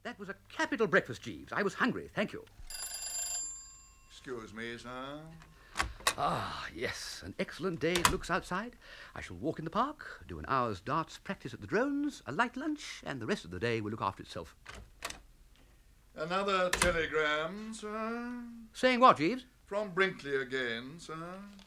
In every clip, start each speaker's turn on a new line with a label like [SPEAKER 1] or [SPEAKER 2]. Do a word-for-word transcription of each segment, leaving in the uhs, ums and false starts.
[SPEAKER 1] That was a capital breakfast, Jeeves. I was hungry, thank you.
[SPEAKER 2] Excuse me, sir.
[SPEAKER 1] Ah, yes, an excellent day it looks outside. I shall walk in the park, do an hour's darts practice at the drones, a light lunch, and the rest of the day will look after itself.
[SPEAKER 2] Another telegram, sir.
[SPEAKER 1] Saying what, Jeeves?
[SPEAKER 2] From Brinkley again, sir.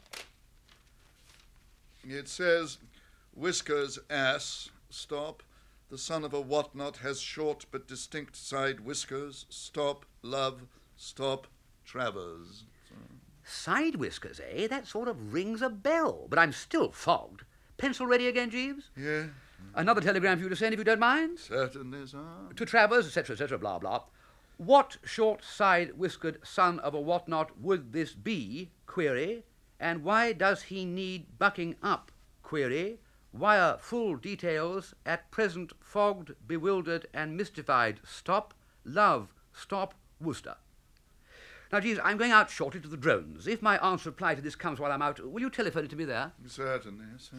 [SPEAKER 2] It says, Whiskers ass, stop. The son of a whatnot has short but distinct side whiskers. Stop, love, stop, Travers.
[SPEAKER 1] Side whiskers, eh? That sort of rings a bell, but I'm still fogged. Pencil ready again, Jeeves?
[SPEAKER 2] Yeah.
[SPEAKER 1] Another telegram for you to send, if you don't mind.
[SPEAKER 2] Certainly, sir.
[SPEAKER 1] To Travers, et cetera, et cetera, blah, blah. What short side-whiskered son of a whatnot would this be, query, and why does he need bucking up, query? Wire full details, at present fogged, bewildered, and mystified. Stop, love, stop, Worcester. Now, Jeeves, I'm going out shortly to the drones. If my answer reply to this comes while I'm out, will you telephone it to me there?
[SPEAKER 2] Certainly, sir.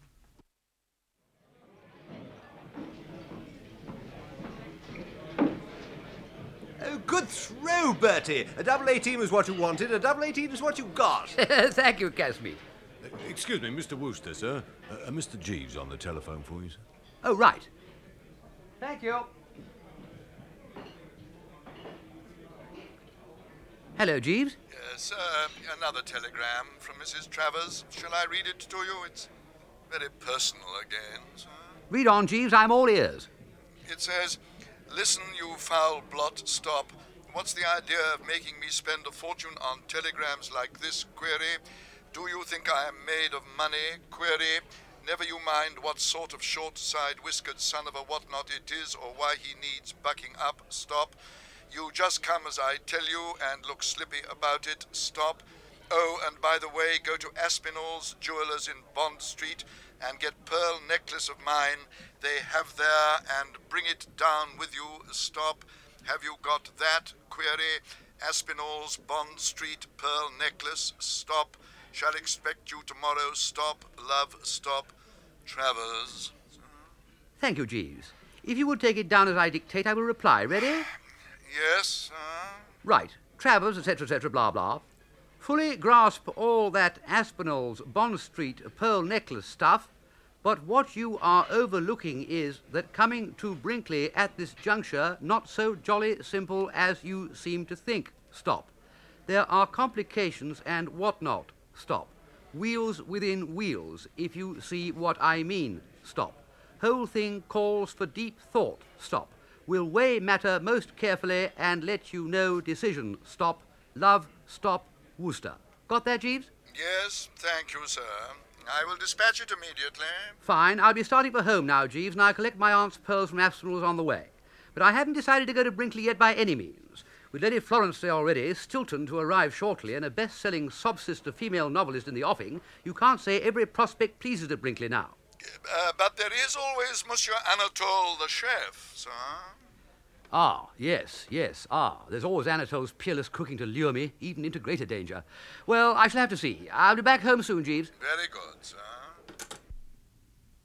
[SPEAKER 3] Oh, good throw, Bertie. A double eighteen was what you wanted. A double eighteen is what you got.
[SPEAKER 1] Thank you, Casby.
[SPEAKER 4] Uh, excuse me, Mister Wooster, sir. Uh, uh, Mister Jeeves on the telephone for you, sir.
[SPEAKER 1] Oh, right. Thank you. Hello, Jeeves.
[SPEAKER 2] Yes, uh, another telegram from Missus Travers. Shall I read it to you? It's very personal again, sir.
[SPEAKER 1] Read on, Jeeves. I'm all ears.
[SPEAKER 2] It says, listen, you foul blot, stop. What's the idea of making me spend a fortune on telegrams like this, query? Do you think I am made of money, query? Never you mind what sort of short-side-whiskered son of a whatnot it is or why he needs bucking up, stop. You just come as I tell you and look slippy about it, stop. Oh, and by the way, go to Aspinall's Jewelers in Bond Street and get pearl necklace of mine they have there and bring it down with you, stop. Have you got that, query? Aspinall's Bond Street pearl necklace, stop. Shall expect you tomorrow, stop. Love, stop. Travers.
[SPEAKER 1] Thank you, Jeeves. If you would take it down as I dictate, I will reply. Ready?
[SPEAKER 2] Yes, sir.
[SPEAKER 1] Right. Travers, et cetera, et cetera, blah, blah. Fully grasp all that Aspinall's Bond Street pearl necklace stuff, but what you are overlooking is that coming to Brinkley at this juncture not so jolly simple as you seem to think. Stop. There are complications and whatnot. Stop. Wheels within wheels, if you see what I mean. Stop. Whole thing calls for deep thought. Stop. Will weigh matter most carefully and let you know decision. Stop. Love, stop, Worcester. Got that, Jeeves?
[SPEAKER 2] Yes, thank you, sir. I will dispatch it immediately.
[SPEAKER 1] Fine. I'll be starting for home now, Jeeves, and I'll collect my aunt's pearls from Aspinall's on the way. But I haven't decided to go to Brinkley yet by any means. With Lady Florence there already, Stilton to arrive shortly, and a best-selling sob-sister female novelist in the offing, you can't say every prospect pleases at Brinkley now.
[SPEAKER 2] Uh, but there is always Monsieur Anatole, the chef, sir.
[SPEAKER 1] Ah, yes, yes, ah. There's always Anatole's peerless cooking to lure me, even into greater danger. Well, I shall have to see. I'll be back home soon, Jeeves.
[SPEAKER 2] Very good, sir.